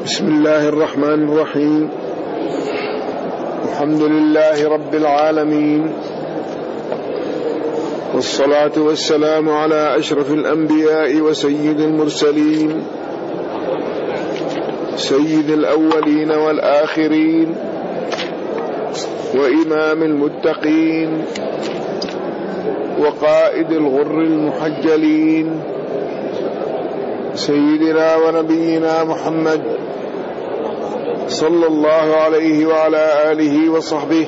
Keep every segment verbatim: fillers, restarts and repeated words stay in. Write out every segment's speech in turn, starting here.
بسم الله الرحمن الرحيم. الحمد لله رب العالمين، والصلاة والسلام على أشرف الأنبياء وسيد المرسلين، سيد الأولين والآخرين، وإمام المتقين، وقائد الغر المحجلين، سيدنا ونبينا محمد صلى الله عليه وعلى آله وصحبه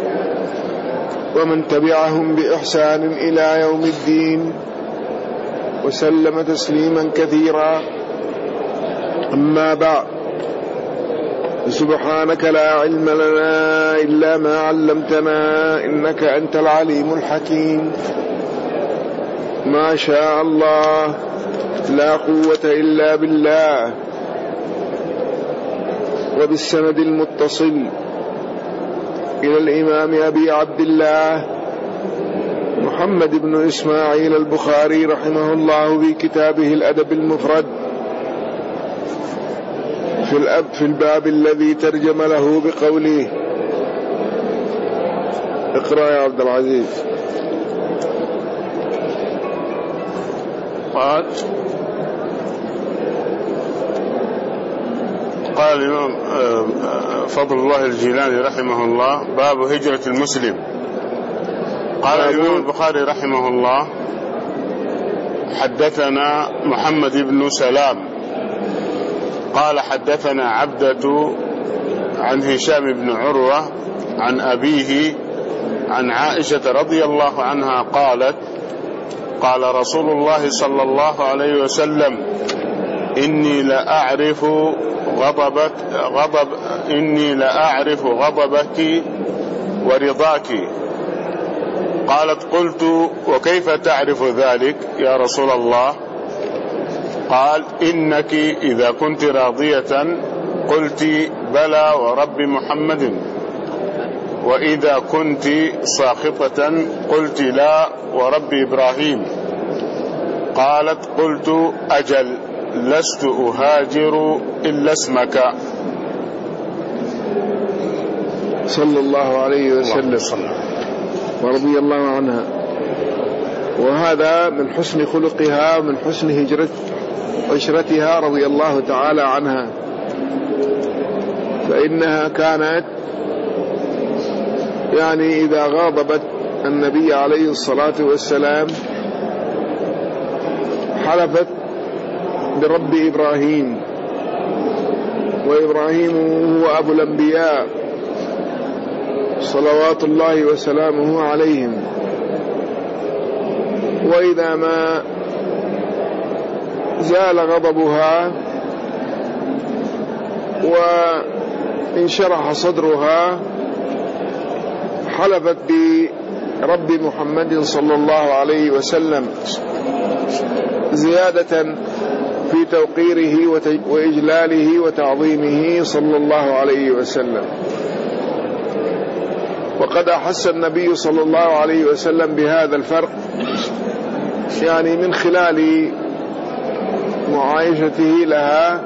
ومن تبعهم بإحسان إلى يوم الدين، وسلم تسليما كثيرا. أما بعد، سبحانك لا علم لنا إلا ما علمتنا إنك أنت العليم الحكيم. ما شاء الله، لا قوة إلا بالله. وبالسند المتصل إلى الإمام أبي عبد الله محمد بن إسماعيل البخاري رحمه الله في كتابه الأدب المفرد في الأب في الباب الذي ترجم له بقوله. اقرأ يا عبد العزيز. قال قال الإمام فضل الله الجيلاني رحمه الله: باب هجرة المسلم. قال الإمام البخاري رحمه الله: حدثنا محمد بن سلام قال حدثنا عبدة عن هشام بن عروة عن أبيه عن عائشة رضي الله عنها قالت: قال رسول الله صلى الله عليه وسلم: إني لأعرف غضبك غضب إني لأعرف غضبك ورضاك. قالت: قلت: وكيف تعرف ذلك يا رسول الله؟ قال: إنك إذا كنت راضية قلت بلى ورب محمد، وإذا كنت ساخطة قلت لا ورب إبراهيم. قالت: قلت: أجل، لست أهاجر إلا اسمك. صلى الله عليه وسلم ورضي الله عنها. وهذا من حسن خلقها ومن حسن هجرت عشرتها رضي الله تعالى عنها، فإنها كانت يعني إذا غاضبت النبي عليه الصلاة والسلام حلفت برب إبراهيم، وإبراهيم هو أبو الأنبياء صلوات الله وسلامه عليهم. وإذا ما زال غضبها وانشرح صدرها حلفت برب محمد صلى الله عليه وسلم، زيادة في توقيره وإجلاله وتعظيمه صلى الله عليه وسلم. وقد أحس النبي صلى الله عليه وسلم بهذا الفرق يعني من خلال معايشته لها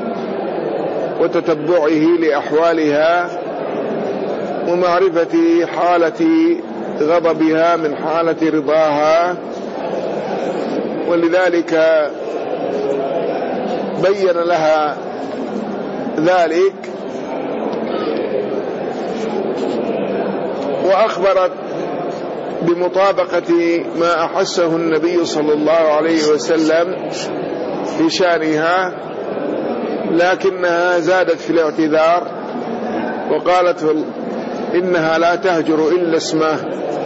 وتتبعه لأحوالها ومعرفة حالة غضبها من حالة رضاها، ولذلك بين لها ذلك وأخبرت بمطابقة ما أحسه النبي صلى الله عليه وسلم في شانها، لكنها زادت في الاعتذار وقالت إنها لا تهجر إلا اسمه،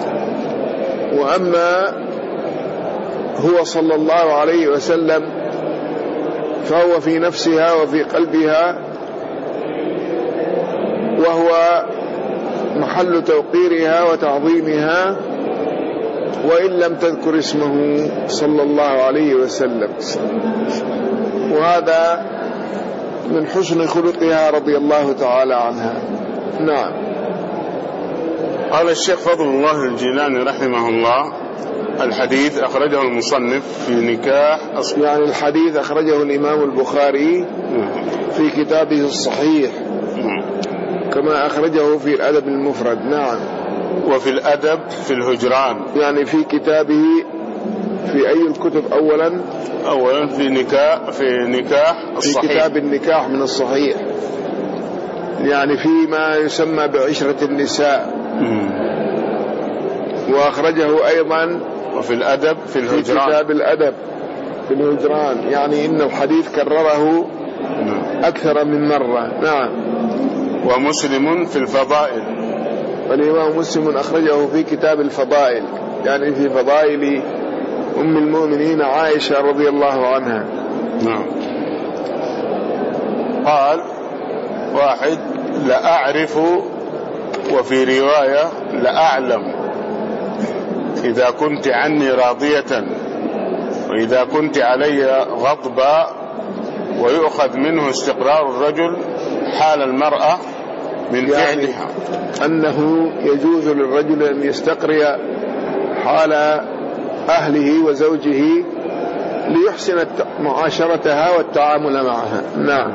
وأما هو صلى الله عليه وسلم فهو في نفسها وفي قلبها، وهو محل توقيرها وتعظيمها وإن لم تذكر اسمه صلى الله عليه وسلم. وهذا من حسن خلقها رضي الله تعالى عنها. نعم. قال الشيخ فضل الله الجيلاني رحمه الله: الحديث أخرجه المصنف في نكاح أصل. يعني الحديث أخرجه الإمام البخاري في كتابه الصحيح كما أخرجه في الأدب المفرد. نعم. وفي الأدب في الهجران، يعني في كتابه في أي الكتب؟ أولا أولا في نكاح في نكاح الصحيح، في كتاب النكاح من الصحيح، يعني فيما يسمى بعشرة النساء. مم. وأخرجه أيضا وفي الأدب في الهجران، في كتاب الأدب في الهجران، يعني إن الحديث كرره أكثر من مرة. نعم. ومسلم في الفضائل، والإمام مسلم أخرجه في كتاب الفضائل، يعني في فضائل أم المؤمنين عائشة رضي الله عنها. نعم. قال واحد: لأعرف، وفي رواية لأعلم، إذا كنت عني راضية وإذا كنت علي غضبا، ويؤخذ منه استقرار الرجل حال المرأة من يعني فعلها، أنه يجوز للرجل أن يستقري حال أهله وزوجه ليحسن معاشرتها والتعامل معها. نعم.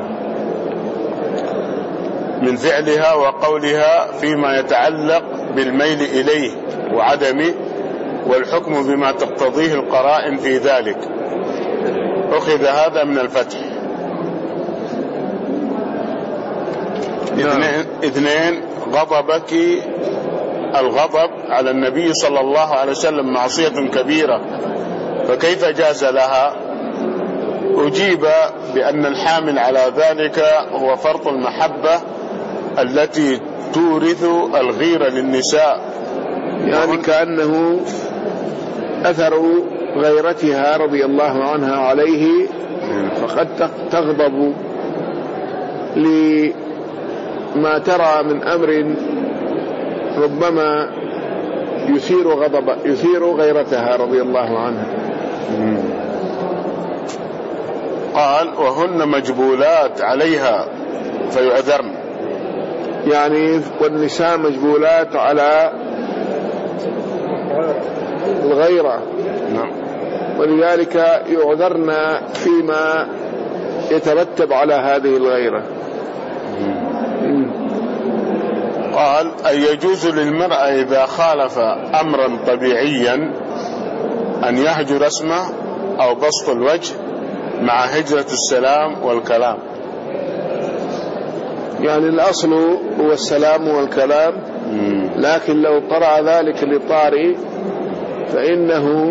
من فعلها وقولها فيما يتعلق بالميل إليه وعدمه، والحكم بما تقتضيه القرائن في ذلك. أخذ هذا من الفتح. اثنين, اثنين غضبك الغضب على النبي صلى الله عليه وسلم معصية كبيرة، فكيف جاز لها؟ أجيب بأن الحامل على ذلك هو فرط المحبة التي تورث الغيرة للنساء، يعني كأنه أثر غيرتها رضي الله عنها عليه، فقد تغضب لما ترى من أمر ربما يثير غضب يثير غيرتها رضي الله عنها. قال: وهن مجبولات عليها فيعذرن، يعني والنساء مجبولات على الغيرة، ولذلك يعذرن فيما يترتب على هذه الغيرة. قال: أن يجوز للمرأة إذا خالف أمرا طبيعيا أن يهجر اسمه أو بسط الوجه مع هجرة السلام والكلام. يعني الأصل هو السلام والكلام، لكن لو طرأ ذلك للطارئ فإنه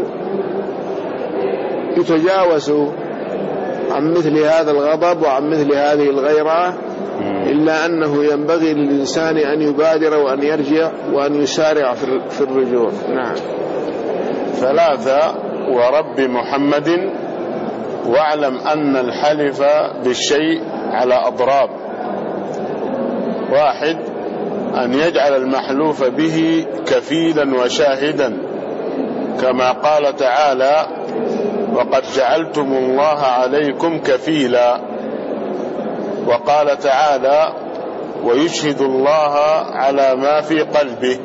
يتجاوز عن مثل هذا الغضب وعن مثل هذه الغيرة، إلا أنه ينبغي للإنسان أن يبادر وأن يرجع وأن يسارع في الرجوع. نعم. ثلاثة: ورب محمد واعلم أن الحلف بالشيء على أضراب. واحد: أن يجعل المحلوف به كفيلا وشاهدا، كما قال تعالى: وقد جعلتم الله عليكم كفيلا. وقال تعالى: ويشهد الله على ما في قلبه.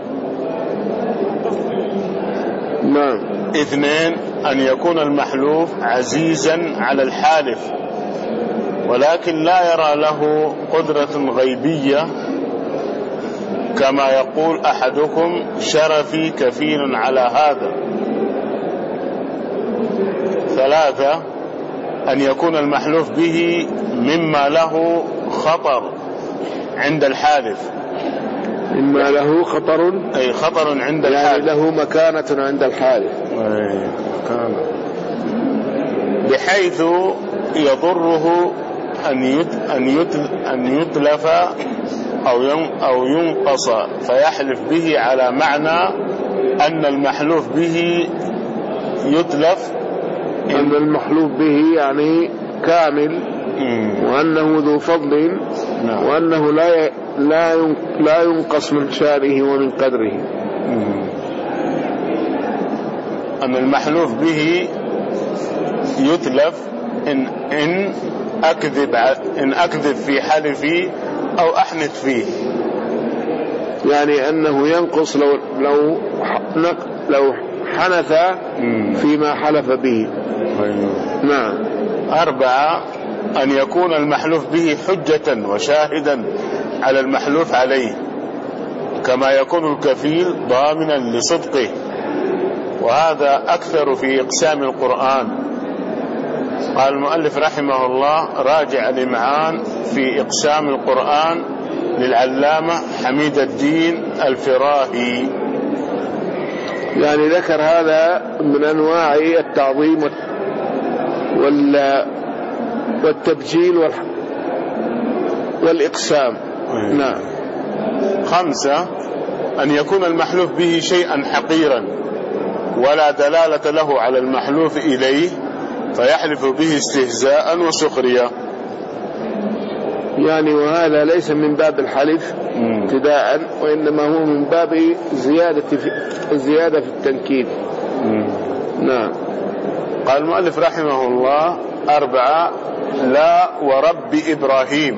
نعم. اثنين: أن يكون المحلوف عزيزا على الحالف، ولكن لا يرى له قدرة غيبية، كما يقول أحدكم: شرفي كفيل على هذا. ثلاثة: أن يكون المحلوف به مما له خطر عند الحالف، مما له خطر أي خطر عند يعني الحالف، له مكانة عند الحالف، أي مكانة، بحيث يضره أن أن يتلف أو ينقص، فيحلف به على معنى أن المحلوف به يتلف، أن المحلوف به يعني كامل، وأنه ذو فضل، وأنه لا لا لا ينقص من شانه ومن قدره. أن المحلوف به يتلف إن إن أكذب إن أكذب في حلفي أو أحنث فيه، يعني أنه ينقص لو لو لو حنث فيما حلف به. نعم. أربعة أن يكون المحلوف به حجة وشاهدا على المحلوف عليه، كما يكون الكفيل ضامنا لصدقه، وهذا أكثر في إقسام القرآن. قال المؤلف رحمه الله: راجع الإمعان في إقسام القرآن للعلامة حميد الدين الفراهي. يعني ذكر هذا من أنواع التعظيم والتبجيل والإقسام. نعم. خمسة أن يكون المحلوف به شيئا حقيرا ولا دلالة له على المحلوف إليه فيحلف به استهزاء وسخرية. يعني وهذا ليس من باب الحلف ابتداء، وإنما هو من باب زيادة في الزيادة في التنكيل. نعم. قال المؤلف رحمه الله: أربعة: لا ورب إبراهيم،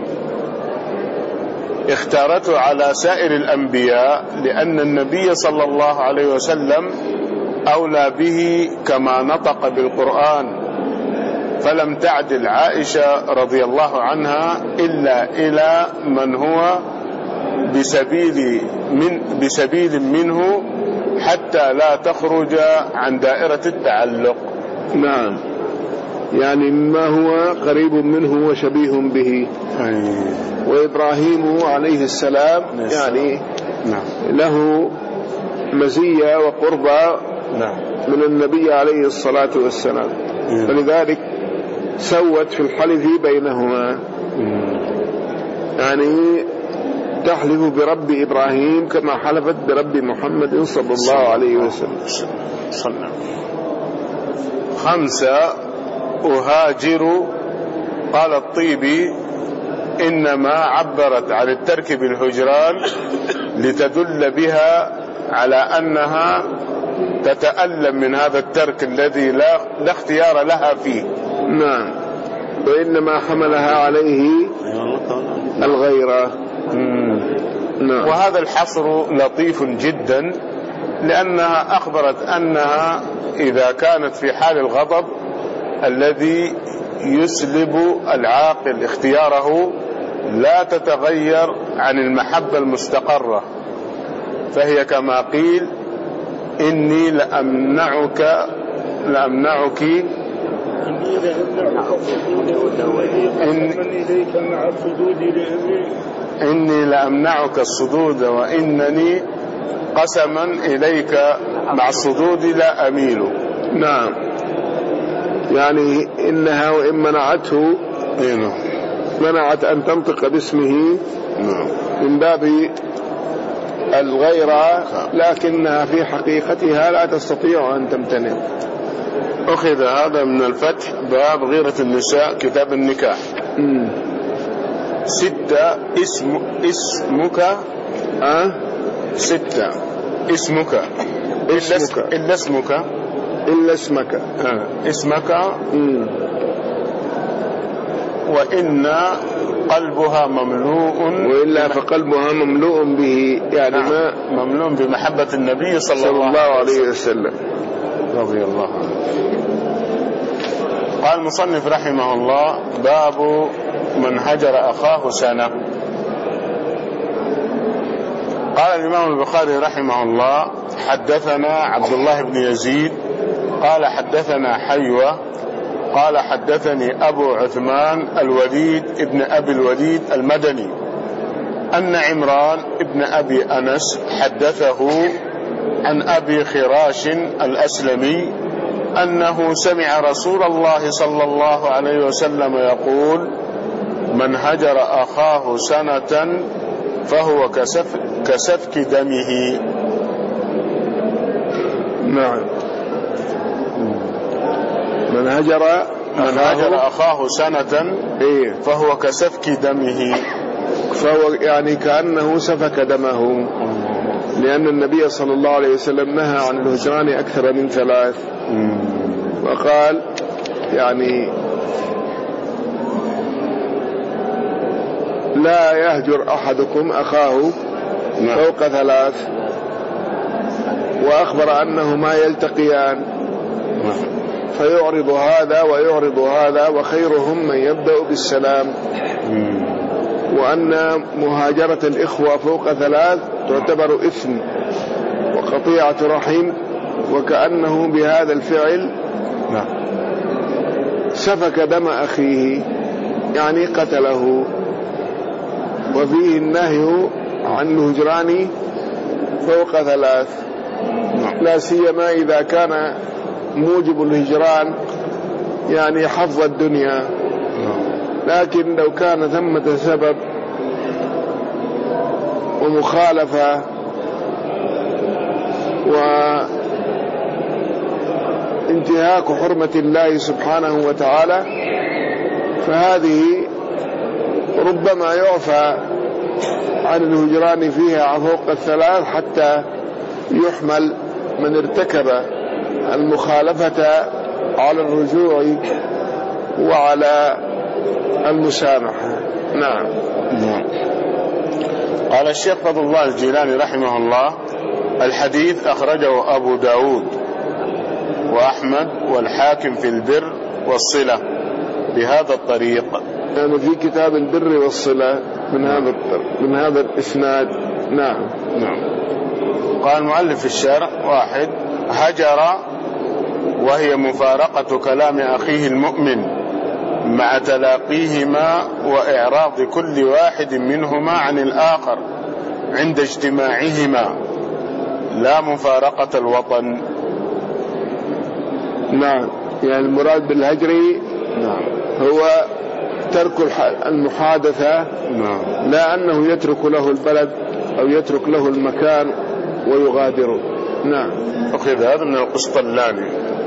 اختارته على سائر الأنبياء لأن النبي صلى الله عليه وسلم أولى به كما نطق بالقرآن، فلم تعدل عائشة رضي الله عنها إلا إلى من هو بسبيل, من بسبيل منه حتى لا تخرج عن دائرة التعلق. نعم. يعني ما هو قريب منه وشبيه به. وإبراهيم عليه السلام يعني له مزية وقربة من النبي عليه الصلاة والسلام، فلذلك سوت في الحلف بينهما. يعني تحلف برب إبراهيم كما حلفت برب محمد صلى الله عليه وسلم. خمسة: أهاجر. قال الطيبي: إنما عبرت عن الترك بالهجران لتدل بها على أنها تتألم من هذا الترك الذي لا, لا اختيار لها فيه. نعم. وإنما حملها عليه الغيرة. نعم. وهذا الحصر لطيف جدا، لأنها أخبرت أنها إذا كانت في حال الغضب الذي يسلب العاقل اختياره لا تتغير عن المحبة المستقرة، فهي كما قيل: إني لأمنعك لأمنعك إني لأمنعك الصدود وإنني قسما إليك مع الصدود لا أميل. نعم. يعني إنها وإن منعته منعت أن تنطق باسمه من باب الغيرة، لكنها في حقيقتها لا تستطيع أن تمتنع. أخذ هذا من الفتح، باب غيرة النساء، كتاب النكاح. مم. ستة: اسم اسمك أه؟ ستة: اسمك اسمك إلا اسمك إلا اسمك أه. اسمك. مم. وإن قلبها مملوء، وإلا فقلبها مملوء به، يعني نعم. ما مملوء بمحبة النبي صلى, صلى الله عليه وسلم رضي الله عنه. قال المصنف رحمه الله: باب من هجر أخاه سنة. قال الإمام البخاري رحمه الله: حدثنا عبد الله بن يزيد قال حدثنا حيوة قال حدثني أبو عثمان الوليد ابن أبي الوليد المدني أن عمران ابن أبي أنس حدثه عن أبي خراش الأسلمي أنه سمع رسول الله صلى الله عليه وسلم يقول: من هجر أخاه سنة فهو كسف كسفك دمه. نعم. من هجر من هجر أخاه سنة إيه؟ فهو كسفك دمه، فهو يعني كأنه سفك دمه، لأن النبي صلى الله عليه وسلم نهى عن الهجران أكثر من ثلاث، وقال يعني لا يهجر أحدكم أخاه فوق ثلاث. وأخبر أنه ما يلتقيان، فيعرض هذا ويعرض هذا، وخيرهم من يبدأ بالسلام. وأن مهاجرة الإخوة فوق ثلاث تعتبر إثم وقطيعة رحم، وكأنه بهذا الفعل سفك دم أخيه، يعني قتله. وفيه النهي عن الهجران فوق ثلاث، لا سيما إذا كان موجب الهجران يعني حظ الدنيا. لكن لو كان ثمة سبب ومخالفة وانتهاك حرمة الله سبحانه وتعالى، فهذه ربما يعفى عن الهجران فيها فوق الثلاث، حتى يحمل من ارتكب المخالفة على الرجوع وعلى المسامحة. نعم. نعم. قال الشيخ فضل الله الجيلاني رحمه الله: الحديث أخرجه أبو داود وأحمد والحاكم في البر والصلة بهذا الطريق، يعني في كتاب البر والصلة من هذا من هذا الإسناد. نعم. نعم. قال المؤلف في الشرح: واحد، هجر وهي مفارقة كلام أخيه المؤمن مع تلاقيهما وإعراض كل واحد منهما عن الآخر عند اجتماعهما، لا مفارقة الوطن. نعم. يعني المراد بالهجر نعم هو ترك المحادثة، نعم، لا أنه يترك له البلد أو يترك له المكان ويغادره. نعم. أخذ هذا من القسطلاني.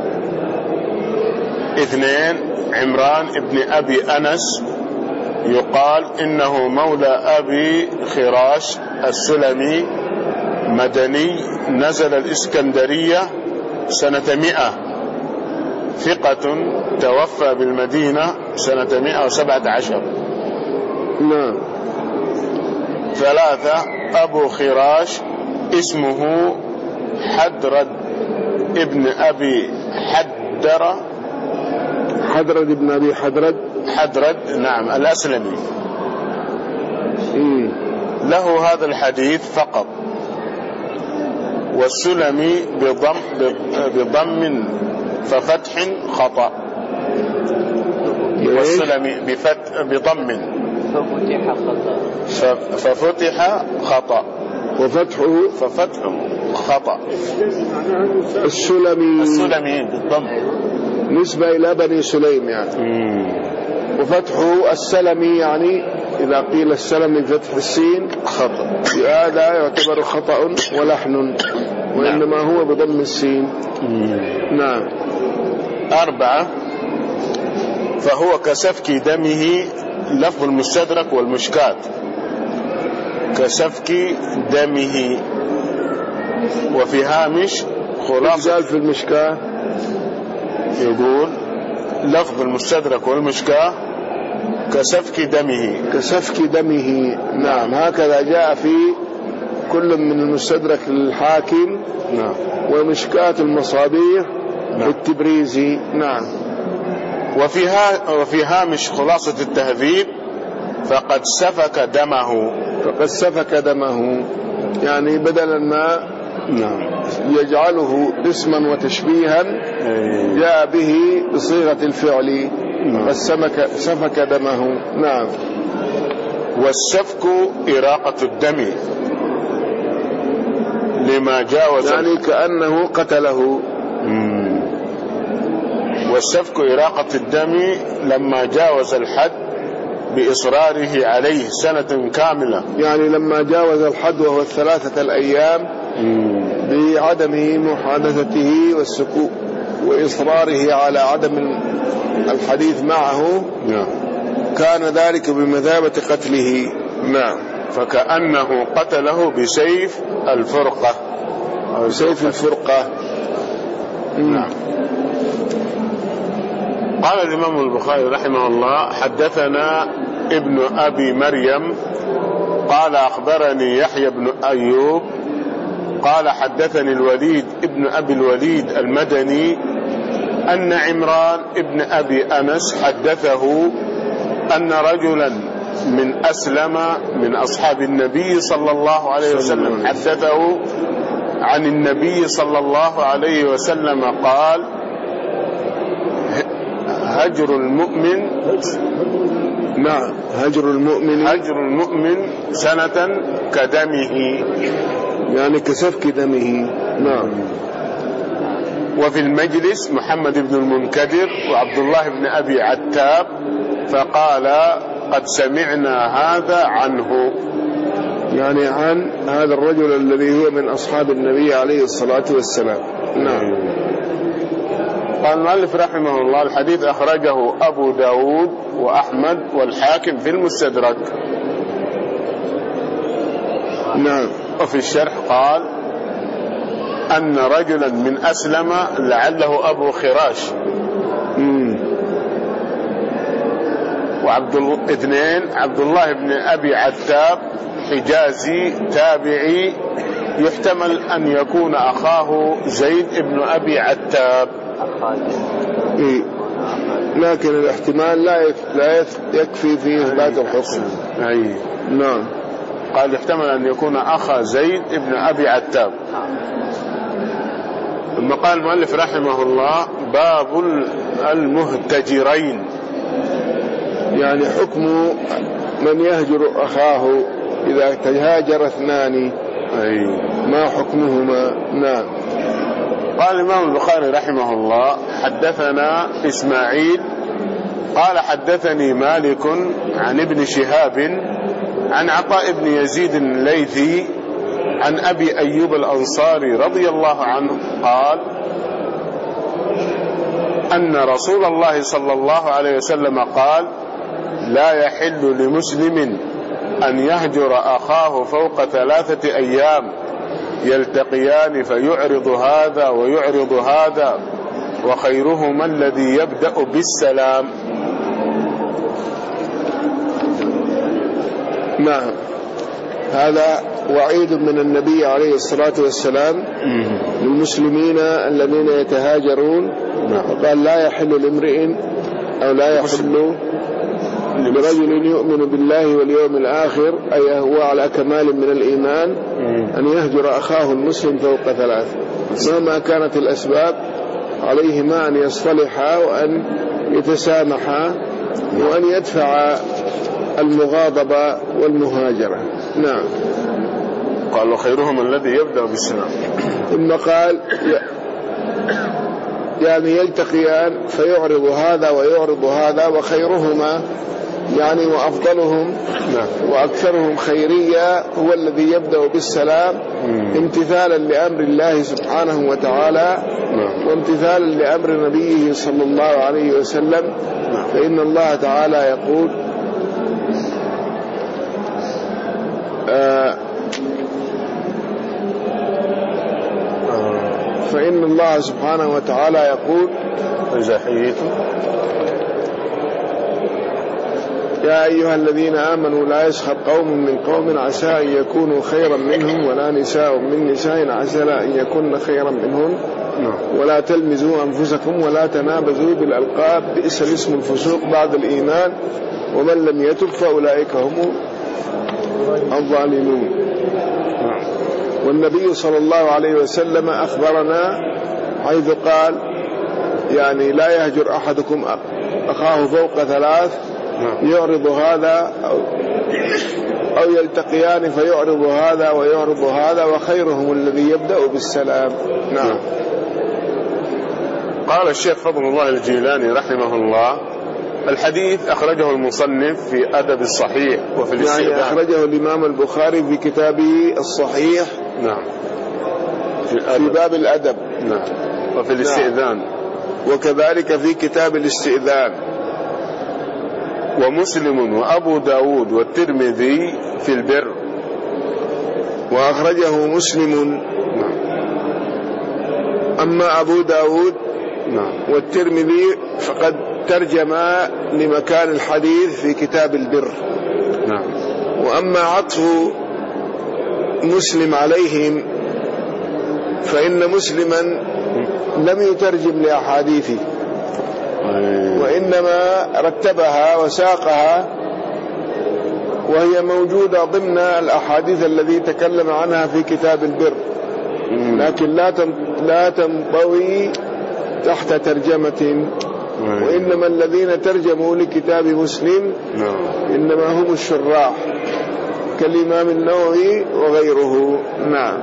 اثنين، عمران ابن أبي أنس يقال إنه مولى أبي خراش السلمي، مدني، نزل الإسكندرية سنة مئة، ثقة، توفى بالمدينة سنة مئة وسبعة عشر. نعم. ثلاثة، أبو خراش اسمه حدرد ابن أبي حدرة حدرد ابن أبي حدرد حدرد نعم الأسلمي. إيه؟ له هذا الحديث فقط، والسلمي بضم بضم ففتح خطأ، والسلمي بفتح بضم ففتح خطأ ففتح خطأ وفتحه ففتحه خطأ. السلمي السلمي بالضم نسبة إلى بني سليم يعني. مم. وفتحه السلمي يعني إذا قيل السلمي فتح السين خطأ، هذا يعتبر خطأ ولحن، وإنما هو بضم السين. مم. نعم. أربعة، فهو كسفك دمه، لفظ المستدرك والمشكات، كسفك دمه. وفي هامش خلاصة في المشكاة يقول لفظ المستدرك والمشكاة كسفك دمه كسفك دمه. نعم. هكذا جاء في كل من المستدرك للحاكم نعم ومشكاة المصابيح نعم. التبريزي. نعم. وفي, ها وفي هامش خلاصة التهذيب فقد سفك دمه فقد سفك دمه، يعني بدلا ما نعم يجعله اسما وتشبيها جاء به بصيغة الفعل. نعم. فسفك سفك دمه. نعم. والسفك إراقة الدم لما جاوز، يعني كأنه قتله. مم. والسفك إراقة الدم لما جاوز الحد بإصراره عليه سنة كاملة، يعني لما جاوز الحد وهو الثلاثة الأيام مم. بعدم محادثته والسكوت وإصراره على عدم الحديث معه، نعم. كان ذلك بمثابة قتله. نعم. فكأنه قتله بسيف الفرقة أو سيف الفرقة. نعم. قال الإمام البخاري رحمه الله: حدثنا ابن أبي مريم قال أخبرني يحيى بن أيوب قال حدثني الوليد ابن أبي الوليد المدني أن عمران ابن أبي أنس حدثه أن رجلا من أسلم من أصحاب النبي صلى الله عليه وسلم حدثه عن النبي صلى الله عليه وسلم قال: هجر المؤمن نعم هجر المؤمن هجر المؤمن سنة كدمه، يعني كسفك دمه. نعم. وفي المجلس محمد بن المنكدر وعبد الله بن أبي عتاب فقال: قد سمعنا هذا عنه، يعني عن هذا الرجل الذي هو من أصحاب النبي عليه الصلاة والسلام. نعم. قال المؤلف رحمه الله: الحديث أخرجه أبو داود وأحمد والحاكم في المستدرك. نعم. وفي الشرح قال: أن رجلا من أسلم لعله أبو خراش. مم. وعبد الاثنين عبد الله بن أبي عتاب حجازي تابعي، يحتمل أن يكون أخاه زيد بن أبي عتاب. إيه. لكن الاحتمال لا لا يكفي في إثبات الحكم. أي. نعم. قال يحتمل أن يكون أخا زيد بن أبي عتاب. ثم قال المؤلف رحمه الله: باب المهتجرين، يعني حكم من يهجر أخاه إذا تهاجر اثنان. أي. ما حكمهما؟ نعم. قال الإمام البخاري رحمه الله: حدثنا إسماعيل قال حدثني مالك عن ابن شهاب عن عطاء بن يزيد الليثي عن أبي أيوب الأنصاري رضي الله عنه قال: أن رسول الله صلى الله عليه وسلم قال: لا يحل لمسلم أن يهجر أخاه فوق ثلاثة أيام يلتقيان فيعرض هذا ويعرض هذا، وخيرهما الذي يبدأ بالسلام. نعم. هذا وعيد من النبي عليه الصلاة والسلام للمسلمين الذين يتهاجرون. وقال: لا يحل لامرئ أو لا يحل لرجل يؤمن بالله واليوم الآخر، أي هو على كمال من الإيمان، أن يهجر أخاه المسلم فوق ثلاث، مهما كانت الأسباب. عليهما أن يصطلحا وأن يتسامحا وأن يدفع المغاضبة والمهاجرة. نعم. قال: وخيرهم الذي يبدأ بالسلام. ثم قال: يعني يلتقيان فيعرض هذا ويعرض هذا، وخيرهما يعني وأفضلهم وأكثرهم خيرية هو الذي يبدأ بالسلام، امتثالا لأمر الله سبحانه وتعالى وامتثالا لأمر نبيه صلى الله عليه وسلم. فإن الله تعالى يقول: آه فإن الله سبحانه وتعالى يقول: إذا حييتم يا أيها الذين آمنوا لا يسخر قوم من قوم عسى أن يكونوا خيرا منهم ولا نساء من نساء عسى أن يكون خيرا منهن ولا تلمزوا أنفسكم ولا تنابزوا بالألقاب بئس الاسم الفسوق بعد الإيمان ومن لم يتب فأولئك هم الظالمون. والنبي صلى الله عليه وسلم أخبرنا حيث قال: يعني لا يهجر أحدكم أخاه فوق ثلاث، يعرض هذا أو, أو يلتقيان فيعرض هذا ويعرض هذا، وخيرهم الذي يبدأ بالسلام. نعم. قال الشيخ فضل الله الجيلاني رحمه الله: الحديث أخرجه المصنف في أدب الصحيح وفي الاستئذان. يعني أخرجه الإمام البخاري في كتابه الصحيح. نعم. في, في باب الأدب. نعم. وفي الاستئذان. نعم. وكذلك في كتاب الاستئذان. ومسلم وأبو داود والترمذي في البر. وأخرجه مسلم. نعم. أما أبو داود نعم. والترمذي فقد ترجم لمكان الحديث في كتاب البر. نعم. وأما عطف مسلم عليهم فإن مسلما لم يترجم لأحاديثه، وإنما رتبها وساقها، وهي موجودة ضمن الأحاديث التي تكلم عنها في كتاب البر، لكن لا لا تنطوي تحت ترجمة. وإنما الذين ترجموا لكتاب مسلم إنما هم الشراح كالإمام النووي وغيره. نعم.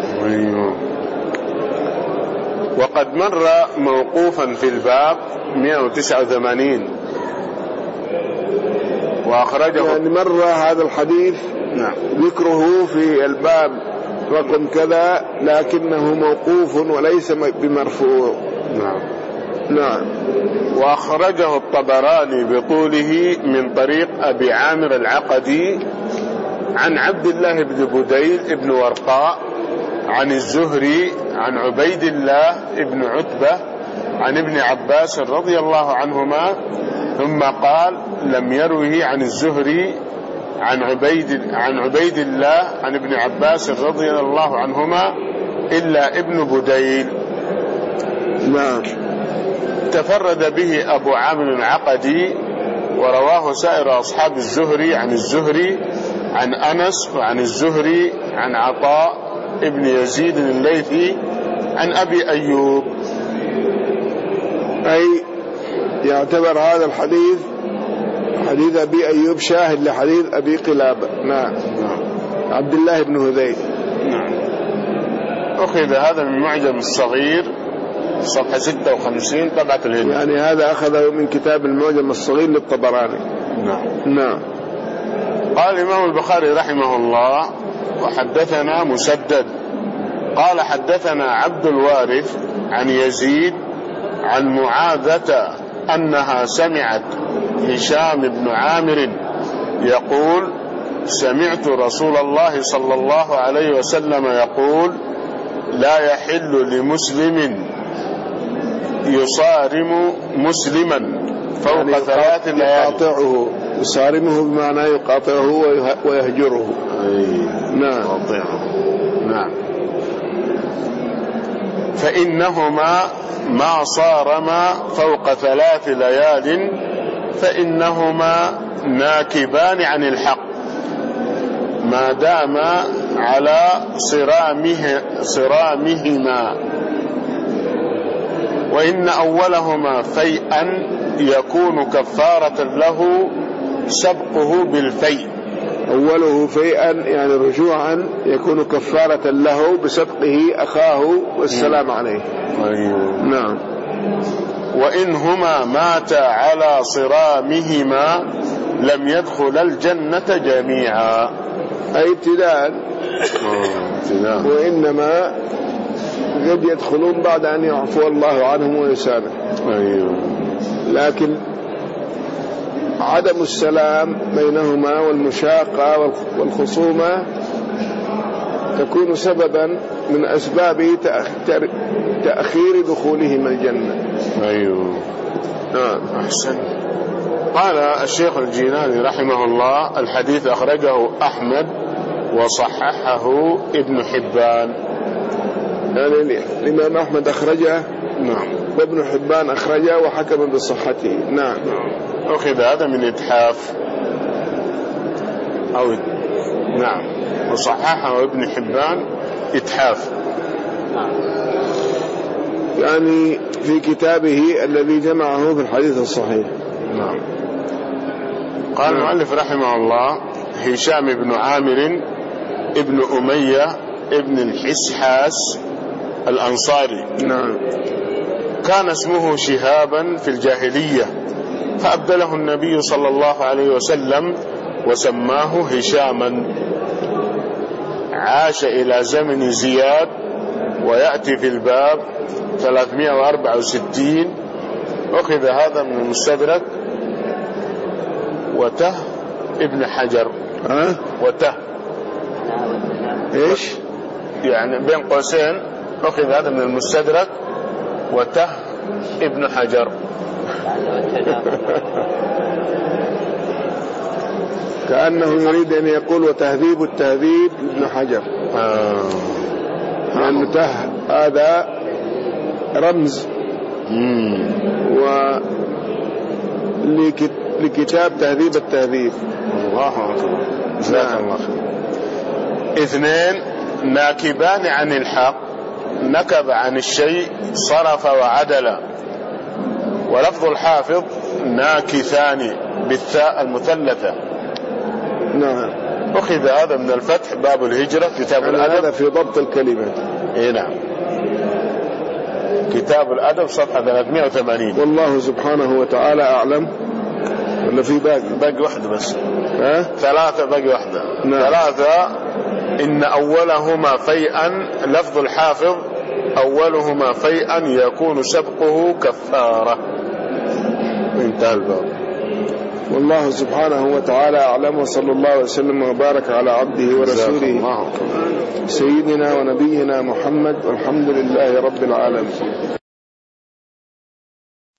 وقد مر موقوفا في الباب مئة وتسعة وثمانين وأخرجه، يعني مر هذا الحديث نعم ذكره في الباب رقم كذا، لكنه موقوف وليس بمرفوع. نعم. نعم. وأخرجه الطبراني بطوله من طريق أبي عامر العقدي عن عبد الله بن بديل بن ورقاء عن الزهري عن عبيد الله بن عتبة عن ابن عباس رضي الله عنهما، ثم قال: لم يروه عن الزهري عن عبيد عن عبيد الله عن ابن عباس رضي الله عنهما إلا ابن بديل. نعم. تفرد به أبو عامر العقدي، ورواه سائر أصحاب الزهري عن الزهري عن أنس وعن الزهري عن عطاء ابن يزيد الليثي عن أبي أيوب. أي يعتبر هذا الحديث حديث أبي أيوب شاهد لحديث أبي قلابة. نعم. عبد الله بن هذيل. نعم. أخذ هذا من معجم الصغير صفحة ستة وخمسين طبعة الهند، يعني هذا أخذه من كتاب المعجم الصغير للطبراني. نعم. نعم. قال الإمام البخاري رحمه الله: وحدثنا مسدد قال حدثنا عبد الوارث عن يزيد عن معاذة أنها سمعت هشام بن عامر يقول: سمعت رسول الله صلى الله عليه وسلم يقول: لا يحل لمسلم يصارم مسلما فوق يعني ثلاث ليال. يقاطعه، يصارمه بمعنى يقاطعه ويهجره. نعم. يقاطعه. نعم. فإنهما ما صارما فوق ثلاث ليال فإنهما ناكبان عن الحق ما دام على صرامه صرامهما، وإن أولهما فيئا يكون كفارة له سبقه بالفيء. أوله فيئا يعني رجوعا يكون كفارة له بسبقه أخاه والسلام عليه. أيوه. نعم. وإنهما ماتا على صرامهما لم يدخل الجنة جميعا، أي ابتداء، وإنما قد يدخلون بعد أن يعفو الله عنهم ويسامح. أيوه. لكن عدم السلام بينهما والمشاقة والخصومة تكون سببا من أسباب تأخير دخولهم الجنة. أيوه. نعم. أحسن. قال الشيخ الجيلاني رحمه الله: الحديث أخرجه أحمد وصححه ابن حبان. يعني الإمام أحمد أخرجه. نعم. وابن حبان أخرجه وحكم بصحته. نعم. أخذ هذا من إتحاف أو نعم، وصححه ابن حبان إتحاف، يعني في كتابه الذي جمعه في الحديث الصحيح. نعم. قال المؤلف رحمه الله: هشام بن عامر ابن أمية ابن الحسحاس الأنصاري. نعم. كان اسمه شهابا في الجاهلية، فأبدله النبي صلى الله عليه وسلم وسماه هشاما. عاش إلى زمن زياد، ويأتي في الباب ثلاثمائة وأربعة وستين. أخذ هذا من المستدرك. وته ابن حجر. ها؟ وته إيش؟ يعني بين قوسين أخذ هذا من المستدرك. وته ابن حجر. كأنه يريد أن يقول وتهذيب التهذيب ابن حجر. آه. لأنه ته هذا رمز ولكتاب تهذيب التهذيب. الله أكبر. جزاك الله خير. اثنين، ناكبان عن الحق، نكب عن الشيء صرف وعدل. ولفظ الحافظ ناكثان بالثاء المثلثة. نعم. أخذ هذا من الفتح باب الهجرة كتاب الأدب. هذا في ضبط الكلمة. إيه نعم. كتاب الأدب صفحة ثلاثمائة وثمانين. والله سبحانه وتعالى أعلم. ولا في باقي؟ باقي واحدة بس. ها؟ ثلاثة باقي واحدة. نعم. ثلاثة، إن أولهما فيئا، لفظ الحافظ أولهما فيئا يكون سبقه كفارة. انتهى الباب. والله سبحانه وتعالى أعلم، وصلى الله وسلم وبارك على عبده ورسوله سيدنا ونبينا محمد، والحمد لله رب العالمين.